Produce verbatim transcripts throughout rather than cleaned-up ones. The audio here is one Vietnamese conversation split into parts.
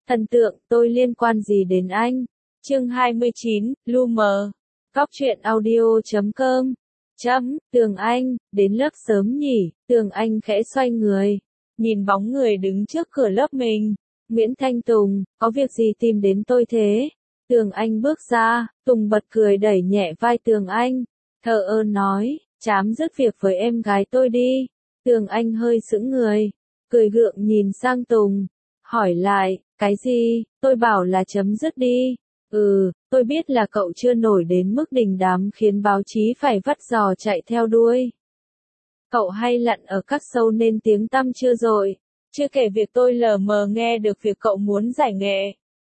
Thần tượng, tôi liên quan gì đến anh? Chương hai mươi chín, lu mờ. Cóc truyện audio chấm com. Chấm, Tường Anh, đến lớp sớm nhỉ? Tường Anh khẽ xoay người, nhìn bóng người đứng trước cửa lớp mình. Nguyễn Thanh Tùng, có việc gì tìm đến tôi thế? Tường Anh bước ra, Tùng bật cười đẩy nhẹ vai Tường Anh, thờ ơ nói, chám dứt việc với em gái tôi đi. Tường Anh hơi sững người, cười gượng nhìn sang Tùng, hỏi lại, cái gì? Tôi bảo là chấm dứt đi. Ừ, tôi biết là cậu chưa nổi đến mức đình đám khiến báo chí phải vắt giò chạy theo đuôi. Cậu hay lặn ở các show nên tiếng tăm chưa rồi. Chưa kể việc tôi lờ mờ nghe được việc cậu muốn giải nghệ.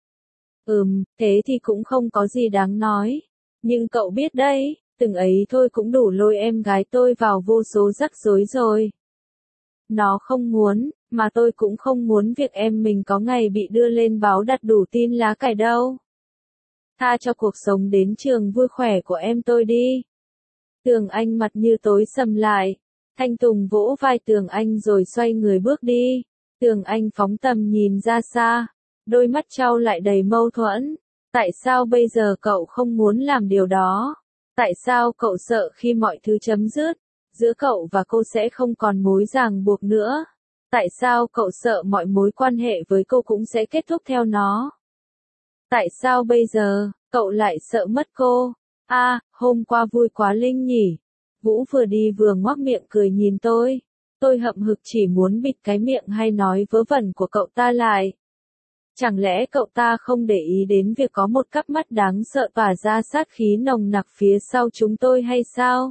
Ừm, thế thì cũng không có gì đáng nói. Nhưng cậu biết đấy, từng ấy thôi cũng đủ lôi em gái tôi vào vô số rắc rối rồi. Nó không muốn, mà tôi cũng không muốn việc em mình có ngày bị đưa lên báo đặt đủ tin lá cải đâu. Tha cho cuộc sống đến trường vui khỏe của em tôi đi. Tường Anh mặt như tối sầm lại. Thanh Tùng vỗ vai Tường Anh rồi xoay người bước đi. Tường Anh phóng tầm nhìn ra xa. Đôi mắt trao lại đầy mâu thuẫn. Tại sao bây giờ cậu không muốn làm điều đó? Tại sao cậu sợ khi mọi thứ chấm dứt, giữa cậu và cô sẽ không còn mối ràng buộc nữa? Tại sao cậu sợ mọi mối quan hệ với cô cũng sẽ kết thúc theo nó? Tại sao bây giờ, cậu lại sợ mất cô? A, à, hôm qua vui quá Linh nhỉ? Vũ vừa đi vừa ngoác miệng cười nhìn tôi. Tôi hậm hực chỉ muốn bịt cái miệng hay nói vớ vẩn của cậu ta lại. Chẳng lẽ cậu ta không để ý đến việc có một cặp mắt đáng sợ tỏa ra sát khí nồng nặc phía sau chúng tôi hay sao?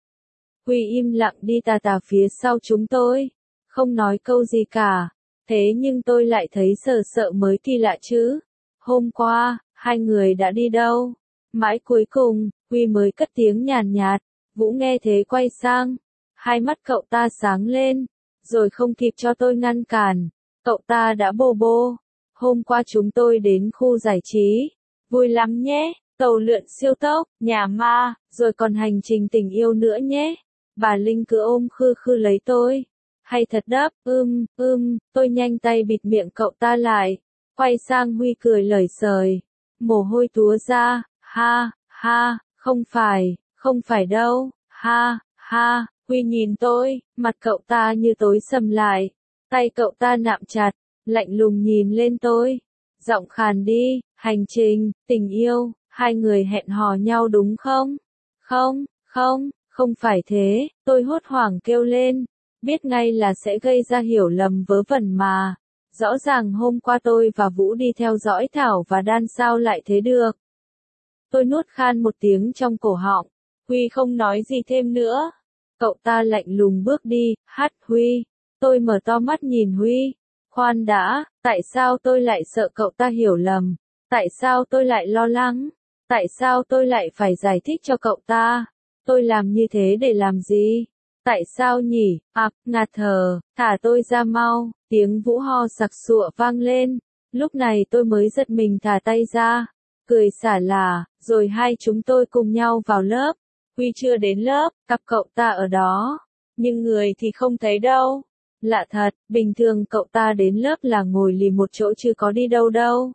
Huy im lặng đi tà tà phía sau chúng tôi, không nói câu gì cả. Thế nhưng tôi lại thấy sợ sợ mới kỳ lạ chứ. Hôm qua, hai người đã đi đâu? Mãi cuối cùng, Huy mới cất tiếng nhàn nhạt. Vũ nghe thế quay sang. Hai mắt cậu ta sáng lên. Rồi không kịp cho tôi ngăn cản. Cậu ta đã bô bô. Hôm qua chúng tôi đến khu giải trí. Vui lắm nhé. Tàu lượn siêu tốc, nhà ma, rồi còn hành trình tình yêu nữa nhé. Bà Linh cứ ôm khư khư lấy tôi. Hay thật đắp, ưm, ưm, tôi nhanh tay bịt miệng cậu ta lại. Quay sang Huy cười lời sời. Mồ hôi túa ra, ha, ha, không phải, không phải đâu, ha, ha. Huy nhìn tôi, mặt cậu ta như tối sầm lại. Tay cậu ta nạm chặt, lạnh lùng nhìn lên tôi. Giọng khàn đi, hành trình, tình yêu, hai người hẹn hò nhau đúng không? Không, không, không phải thế, tôi hốt hoảng kêu lên. Biết ngay là sẽ gây ra hiểu lầm vớ vẩn mà. Rõ ràng hôm qua tôi và Vũ đi theo dõi Thảo và Đan sao lại thế được. Tôi nuốt khan một tiếng trong cổ họng. Huy không nói gì thêm nữa. Cậu ta lạnh lùng bước đi, hát Huy. Tôi mở to mắt nhìn Huy. Khoan đã, tại sao tôi lại sợ cậu ta hiểu lầm? Tại sao tôi lại lo lắng? Tại sao tôi lại phải giải thích cho cậu ta? Tôi làm như thế để làm gì? Tại sao nhỉ? À, ngạt thở, thả tôi ra mau. Tiếng Vũ ho sặc sụa vang lên. Lúc này tôi mới giật mình thả tay ra. Cười xả lả, rồi hai chúng tôi cùng nhau vào lớp. Huy chưa đến lớp, cặp cậu ta ở đó. Nhưng người thì không thấy đâu. Lạ thật, bình thường cậu ta đến lớp là ngồi lì một chỗ chứ có đi đâu đâu.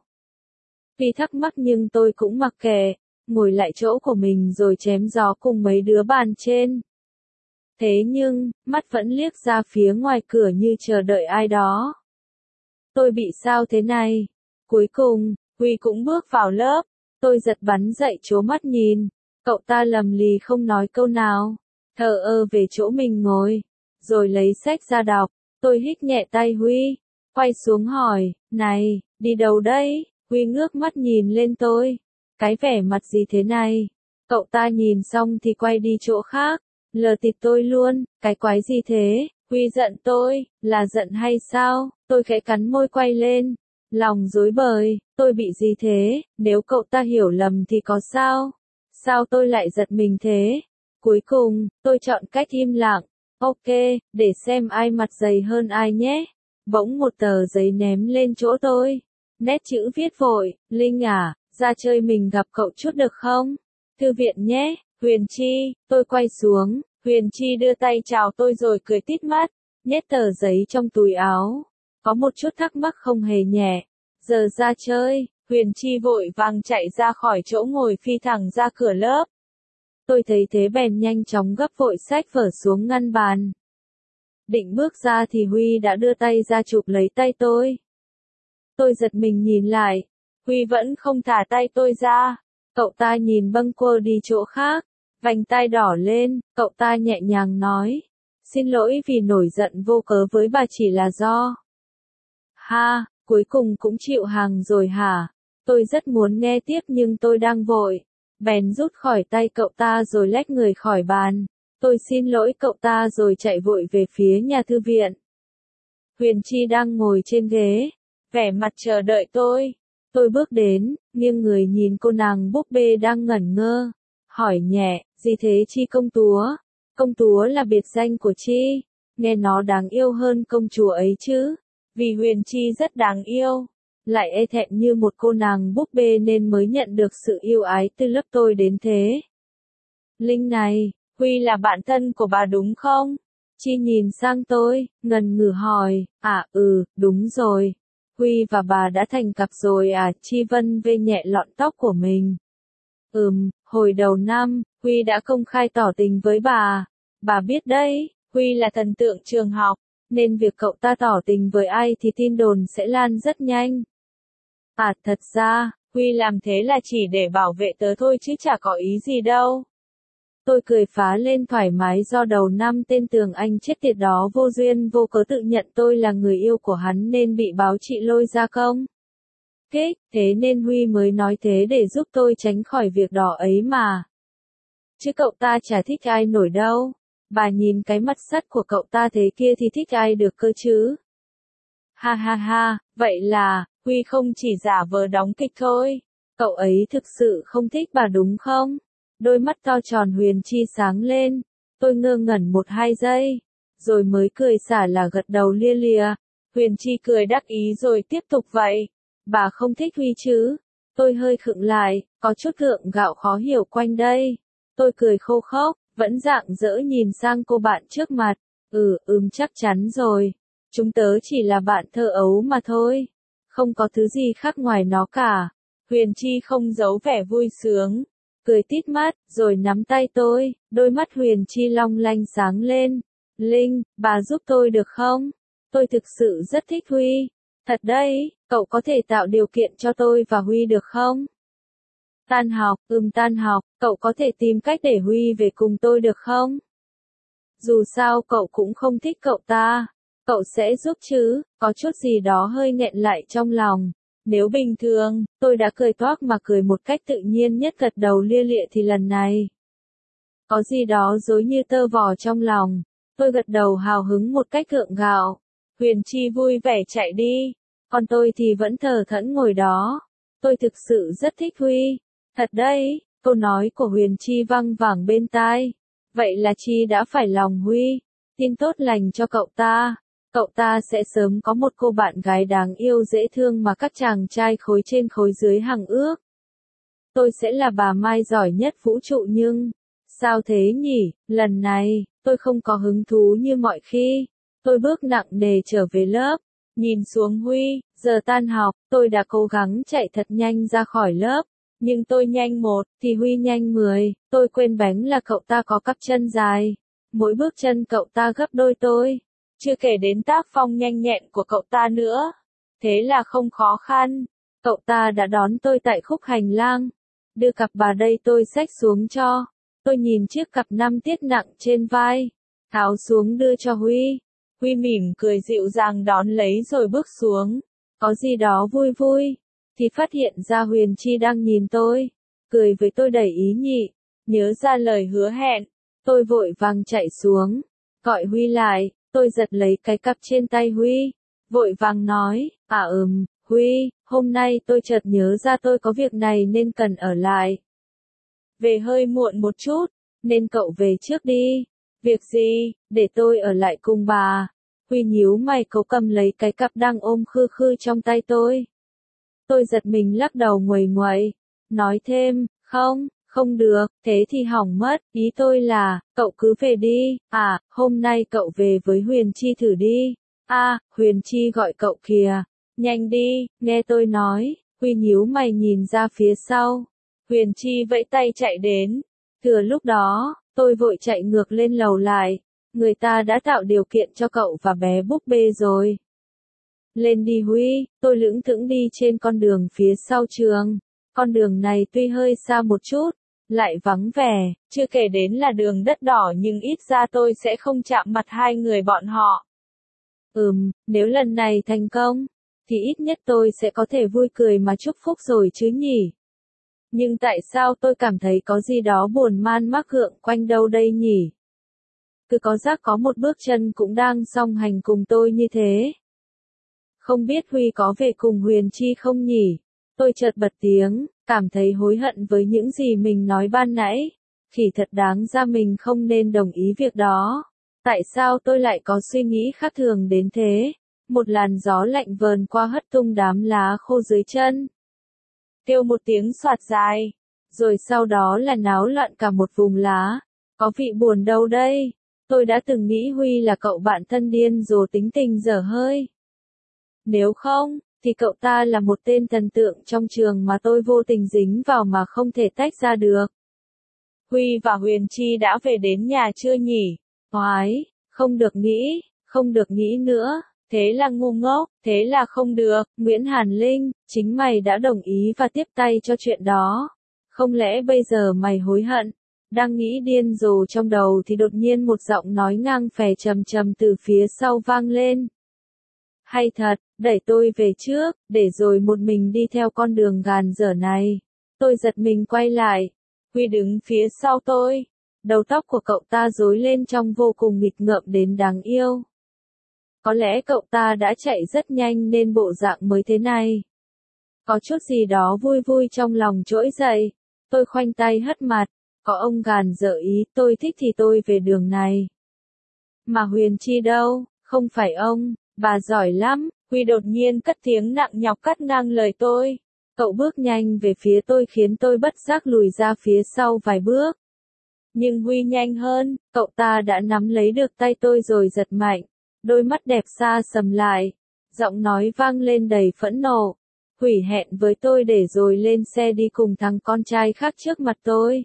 Vì thắc mắc nhưng tôi cũng mặc kệ. Ngồi lại chỗ của mình rồi chém gió cùng mấy đứa bàn trên. Thế nhưng, mắt vẫn liếc ra phía ngoài cửa như chờ đợi ai đó. Tôi bị sao thế này? Cuối cùng, Huy cũng bước vào lớp. Tôi giật bắn dậy trố mắt nhìn. Cậu ta lầm lì không nói câu nào. Thờ ơ về chỗ mình ngồi. Rồi lấy sách ra đọc. Tôi hít nhẹ tay Huy. Quay xuống hỏi, này, đi đâu đấy? Huy ngước mắt nhìn lên tôi. Cái vẻ mặt gì thế này? Cậu ta nhìn xong thì quay đi chỗ khác. Lờ tịt tôi luôn, cái quái gì thế? Huy giận tôi, là giận hay sao? Tôi khẽ cắn môi quay lên. Lòng rối bời, tôi bị gì thế? Nếu cậu ta hiểu lầm thì có sao? Sao tôi lại giật mình thế? Cuối cùng, tôi chọn cách im lặng. Ok, để xem ai mặt dày hơn ai nhé. Bỗng một tờ giấy ném lên chỗ tôi. Nét chữ viết vội, Linh à, ra chơi mình gặp cậu chút được không? Thư viện nhé, Huyền Chi. Tôi quay xuống, Huyền Chi đưa tay chào tôi rồi cười tít mắt, nhét tờ giấy trong túi áo. Có một chút thắc mắc không hề nhẹ. giờ ra chơi, Huyền Chi vội vàng chạy ra khỏi chỗ ngồi phi thẳng ra cửa lớp. Tôi thấy thế bèn nhanh chóng gấp vội sách vở xuống ngăn bàn. Định bước ra thì Huy đã đưa tay ra chụp lấy tay tôi. Tôi giật mình nhìn lại, Huy vẫn không thả tay tôi ra. Cậu ta nhìn bâng quơ đi chỗ khác, vành tai đỏ lên, cậu ta nhẹ nhàng nói. Xin lỗi vì nổi giận vô cớ với bà, chỉ là do. Ha, cuối cùng cũng chịu hàng rồi hả? Tôi rất muốn nghe tiếp nhưng tôi đang vội. Bèn rút khỏi tay cậu ta rồi lách người khỏi bàn. Tôi xin lỗi cậu ta rồi chạy vội về phía nhà thư viện. Huyền Chi đang ngồi trên ghế, vẻ mặt chờ đợi tôi. Tôi bước đến, nghiêng người nhìn cô nàng búp bê đang ngẩn ngơ. Hỏi nhẹ, gì thế Chi công chúa? Công chúa là biệt danh của Chi. Nghe nó đáng yêu hơn công chúa ấy chứ. Vì Huyền Chi rất đáng yêu. Lại e thẹn như một cô nàng búp bê nên mới nhận được sự yêu ái từ lớp tôi đến thế. Linh này, Huy là bạn thân của bà đúng không? Chi nhìn sang tôi, ngần ngừ hỏi, à ừ, đúng rồi. Huy và bà đã thành cặp rồi à? Chi vân vê nhẹ lọn tóc của mình. Ừm, hồi đầu năm, Huy đã công khai tỏ tình với bà. Bà biết đấy, Huy là thần tượng trường học, nên việc cậu ta tỏ tình với ai thì tin đồn sẽ lan rất nhanh. À thật ra, Huy làm thế là chỉ để bảo vệ tớ thôi chứ chả có ý gì đâu. Tôi cười phá lên thoải mái do đầu năm tên Tường Anh chết tiệt đó vô duyên vô cớ tự nhận tôi là người yêu của hắn nên bị báo chị lôi ra công. Kích, thế nên Huy mới nói thế để giúp tôi tránh khỏi việc đó ấy mà. Chứ cậu ta chả thích ai nổi đâu. Bà nhìn cái mặt sắt của cậu ta thế kia thì thích ai được cơ chứ. Ha ha ha, vậy là, Huy không chỉ giả vờ đóng kịch thôi. Cậu ấy thực sự không thích bà đúng không? Đôi mắt to tròn Huyền Chi sáng lên. Tôi ngơ ngẩn một hai giây. Rồi mới cười xả là gật đầu lia lịa. Huyền Chi cười đắc ý rồi tiếp tục vậy. Bà không thích Huy chứ? Tôi hơi khựng lại, có chút gượng gạo khó hiểu quanh đây. Tôi cười khô khốc, vẫn rạng rỡ nhìn sang cô bạn trước mặt. Ừ, ừm chắc chắn rồi. Chúng tớ chỉ là bạn thơ ấu mà thôi. Không có thứ gì khác ngoài nó cả. Huyền Chi không giấu vẻ vui sướng. Cười tít mắt, rồi nắm tay tôi. Đôi mắt Huyền Chi long lanh sáng lên. Linh, bà giúp tôi được không? Tôi thực sự rất thích Huy. Thật đấy, cậu có thể tạo điều kiện cho tôi và Huy được không? Tan học, ừm tan học, cậu có thể tìm cách để Huy về cùng tôi được không? Dù sao cậu cũng không thích cậu ta. Cậu sẽ giúp chứ, có chút gì đó hơi nghẹn lại trong lòng. Nếu bình thường, tôi đã cười toác mà cười một cách tự nhiên nhất gật đầu lia lịa thì lần này. Có gì đó dối như tơ vò trong lòng. Tôi gật đầu hào hứng một cách gượng gạo. Huyền Chi vui vẻ chạy đi. Còn tôi thì vẫn thờ thẫn ngồi đó. Tôi thực sự rất thích Huy. Thật đấy, câu nói của Huyền Chi văng vẳng bên tai. Vậy là Chi đã phải lòng Huy. Tin tốt lành cho cậu ta. Cậu ta sẽ sớm có một cô bạn gái đáng yêu dễ thương mà các chàng trai khối trên khối dưới hằng ước. Tôi sẽ là bà Mai giỏi nhất vũ trụ nhưng... Sao thế nhỉ, lần này, tôi không có hứng thú như mọi khi. Tôi bước nặng nề trở về lớp. Nhìn xuống Huy, giờ tan học, tôi đã cố gắng chạy thật nhanh ra khỏi lớp. Nhưng tôi nhanh một, thì Huy nhanh mười. Tôi quên bánh là cậu ta có cặp chân dài. Mỗi bước chân cậu ta gấp đôi tôi. Chưa kể đến tác phong nhanh nhẹn của cậu ta nữa. Thế là không khó khăn. Cậu ta đã đón tôi tại khúc hành lang. Đưa cặp bà đây tôi xách xuống cho. Tôi nhìn chiếc cặp năm tiết nặng trên vai. Tháo xuống đưa cho Huy. Huy mỉm cười dịu dàng đón lấy rồi bước xuống. Có gì đó vui vui. Thì phát hiện ra Huyền Chi đang nhìn tôi. Cười với tôi đầy ý nhị. Nhớ ra lời hứa hẹn. Tôi vội vàng chạy xuống. Gọi Huy lại. Tôi giật lấy cái cặp trên tay Huy. Vội vàng nói. À ừm, Huy, hôm nay tôi chợt nhớ ra tôi có việc này nên cần ở lại. Về hơi muộn một chút. Nên cậu về trước đi. Việc gì, để tôi ở lại cùng bà. Huy nhíu mày cậu cầm lấy cái cặp đang ôm khư khư trong tay tôi. Tôi giật mình lắc đầu nguầy nguậy. Nói thêm, không, không được, thế thì hỏng mất. Ý tôi là, cậu cứ về đi. À, hôm nay cậu về với Huyền Chi thử đi. À, Huyền Chi gọi cậu kìa. Nhanh đi, nghe tôi nói. Huy nhíu mày nhìn ra phía sau. Huyền Chi vẫy tay chạy đến. Thừa lúc đó, tôi vội chạy ngược lên lầu lại. Người ta đã tạo điều kiện cho cậu và bé búp bê rồi. Lên đi Huy, tôi lững thững đi trên con đường phía sau trường. Con đường này tuy hơi xa một chút, lại vắng vẻ, chưa kể đến là đường đất đỏ nhưng ít ra tôi sẽ không chạm mặt hai người bọn họ. Ừm, nếu lần này thành công, thì ít nhất tôi sẽ có thể vui cười mà chúc phúc rồi chứ nhỉ. Nhưng tại sao tôi cảm thấy có gì đó buồn man mác gượng quanh đâu đây nhỉ? Cứ có giác có một bước chân cũng đang song hành cùng tôi như thế. Không biết Huy có về cùng Huyền Chi không nhỉ? Tôi chợt bật tiếng, cảm thấy hối hận với những gì mình nói ban nãy. Thì thật đáng ra mình không nên đồng ý việc đó. Tại sao tôi lại có suy nghĩ khác thường đến thế? Một làn gió lạnh vờn qua hất tung đám lá khô dưới chân. Kêu một tiếng xoạt dài. Rồi sau đó là náo loạn cả một vùng lá. Có vị buồn đâu đây? Tôi đã từng nghĩ Huy là cậu bạn thân điên rồ tính tình dở hơi. Nếu không, thì cậu ta là một tên thần tượng trong trường mà tôi vô tình dính vào mà không thể tách ra được. Huy và Huyền Chi đã về đến nhà chưa nhỉ? Oái, không được nghĩ, không được nghĩ nữa, thế là ngu ngốc, thế là không được. Nguyễn Hàn Linh, chính mày đã đồng ý và tiếp tay cho chuyện đó. Không lẽ bây giờ mày hối hận? Đang nghĩ điên rồ trong đầu thì đột nhiên một giọng nói ngang phè trầm trầm từ phía sau vang lên. Hay thật, đẩy tôi về trước, để rồi một mình đi theo con đường gàn dở này. Tôi giật mình quay lại. Huy đứng phía sau tôi. Đầu tóc của cậu ta rối lên trông vô cùng nghịch ngợm đến đáng yêu. Có lẽ cậu ta đã chạy rất nhanh nên bộ dạng mới thế này. Có chút gì đó vui vui trong lòng trỗi dậy. Tôi khoanh tay hất mặt. Có ông gàn dở ý, tôi thích thì tôi về đường này. Mà Huyền Chi đâu, không phải ông, bà giỏi lắm. Huy đột nhiên cất tiếng nặng nhọc cắt ngang lời tôi. Cậu bước nhanh về phía tôi khiến tôi bất giác lùi ra phía sau vài bước. Nhưng Huy nhanh hơn, cậu ta đã nắm lấy được tay tôi rồi giật mạnh. Đôi mắt đẹp xa sầm lại. Giọng nói vang lên đầy phẫn nộ. Hủy hẹn với tôi để rồi lên xe đi cùng thằng con trai khác trước mặt tôi.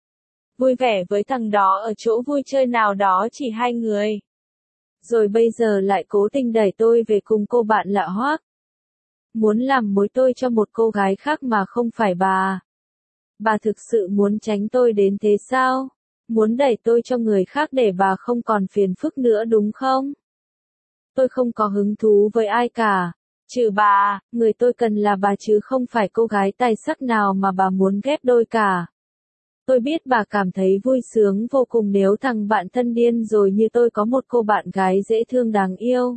Vui vẻ với thằng đó ở chỗ vui chơi nào đó chỉ hai người. Rồi bây giờ lại cố tình đẩy tôi về cùng cô bạn lạ hoắc. Muốn làm mối tôi cho một cô gái khác mà không phải bà. Bà thực sự muốn tránh tôi đến thế sao? Muốn đẩy tôi cho người khác để bà không còn phiền phức nữa đúng không? Tôi không có hứng thú với ai cả. Trừ bà, người tôi cần là bà chứ không phải cô gái tài sắc nào mà bà muốn ghép đôi cả. Tôi biết bà cảm thấy vui sướng vô cùng nếu thằng bạn thân điên rồi như tôi có một cô bạn gái dễ thương đáng yêu.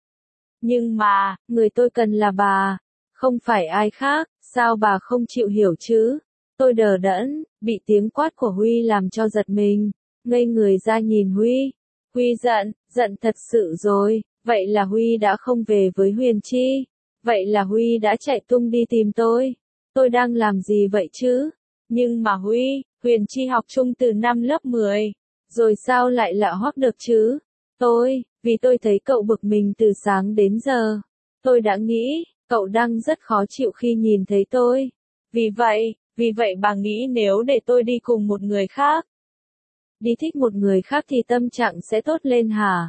Nhưng mà, người tôi cần là bà, không phải ai khác, sao bà không chịu hiểu chứ? Tôi đờ đẫn, bị tiếng quát của Huy làm cho giật mình, ngây người ra nhìn Huy. Huy giận, giận thật sự rồi, vậy là Huy đã không về với Huyền Chi, vậy là Huy đã chạy tung đi tìm tôi. Tôi đang làm gì vậy chứ? Nhưng mà Huy, Huyền Chi học chung từ năm lớp mười, rồi sao lại lạ hoắc được chứ? Tôi, vì tôi thấy cậu bực mình từ sáng đến giờ. Tôi đã nghĩ, cậu đang rất khó chịu khi nhìn thấy tôi. Vì vậy, vì vậy bà nghĩ nếu để tôi đi cùng một người khác, đi thích một người khác thì tâm trạng sẽ tốt lên hả?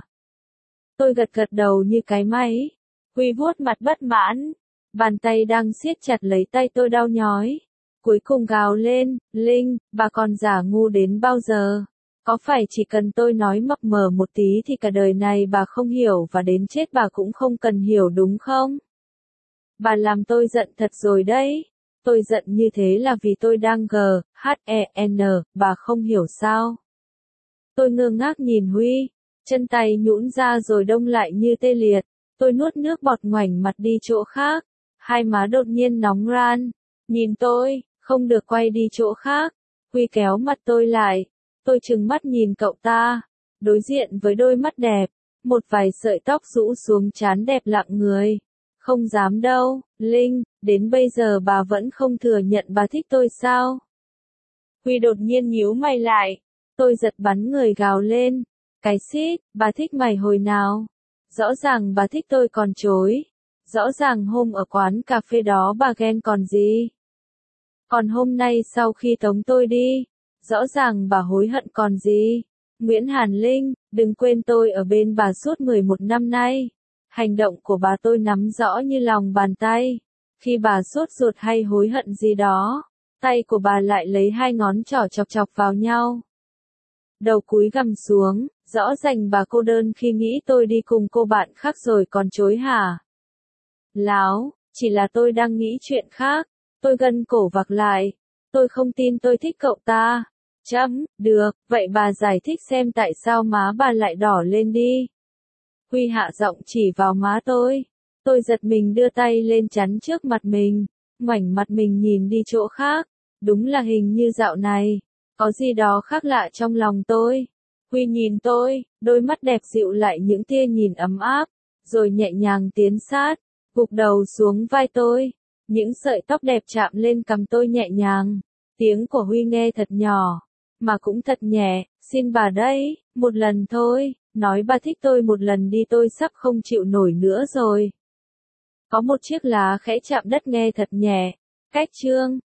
Tôi gật gật đầu như cái máy. Huy vuốt mặt bất mãn. Bàn tay đang siết chặt lấy tay tôi đau nhói. Cuối cùng gào lên, Linh, bà còn giả ngu đến bao giờ? Có phải chỉ cần tôi nói mập mờ một tí thì cả đời này bà không hiểu và đến chết bà cũng không cần hiểu đúng không? Bà làm tôi giận thật rồi đấy. Tôi giận như thế là vì tôi đang g, h, e, n, bà không hiểu sao? Tôi ngơ ngác nhìn Huy, chân tay nhũn ra rồi đông lại như tê liệt. Tôi nuốt nước bọt ngoảnh mặt đi chỗ khác. Hai má đột nhiên nóng ran. Nhìn tôi, không được quay đi chỗ khác. Huy kéo mặt tôi lại. Tôi trừng mắt nhìn cậu ta. Đối diện với đôi mắt đẹp. Một vài sợi tóc rũ xuống trán đẹp lặng người. Không dám đâu, Linh, đến bây giờ bà vẫn không thừa nhận bà thích tôi sao? Huy đột nhiên nhíu mày lại. Tôi giật bắn người gào lên. Cái xít, bà thích mày hồi nào? Rõ ràng bà thích tôi còn chối. Rõ ràng hôm ở quán cà phê đó bà ghen còn gì. Còn hôm nay sau khi tống tôi đi, rõ ràng bà hối hận còn gì. Nguyễn Hàn Linh, đừng quên tôi ở bên bà suốt mười một năm nay. Hành động của bà tôi nắm rõ như lòng bàn tay. Khi bà sốt ruột hay hối hận gì đó, tay của bà lại lấy hai ngón trỏ chọc chọc vào nhau. Đầu cúi gằm xuống, rõ ràng bà cô đơn khi nghĩ tôi đi cùng cô bạn khác rồi còn chối hả? Láo, chỉ là tôi đang nghĩ chuyện khác. Tôi gân cổ vặc lại. Tôi không tin tôi thích cậu ta. Chấm, được, vậy bà giải thích xem tại sao má bà lại đỏ lên đi. Huy hạ giọng chỉ vào má tôi. Tôi giật mình đưa tay lên chắn trước mặt mình. Ngoảnh mặt mình nhìn đi chỗ khác. Đúng là hình như dạo này, có gì đó khác lạ trong lòng tôi. Huy nhìn tôi, đôi mắt đẹp dịu lại những tia nhìn ấm áp, rồi nhẹ nhàng tiến sát, gục đầu xuống vai tôi. Những sợi tóc đẹp chạm lên cằm tôi nhẹ nhàng. Tiếng của Huy nghe thật nhỏ, mà cũng thật nhẹ. Xin bà đấy, một lần thôi, nói bà thích tôi một lần đi, tôi sắp không chịu nổi nữa rồi. Có một chiếc lá khẽ chạm đất nghe thật nhẹ. Cách chương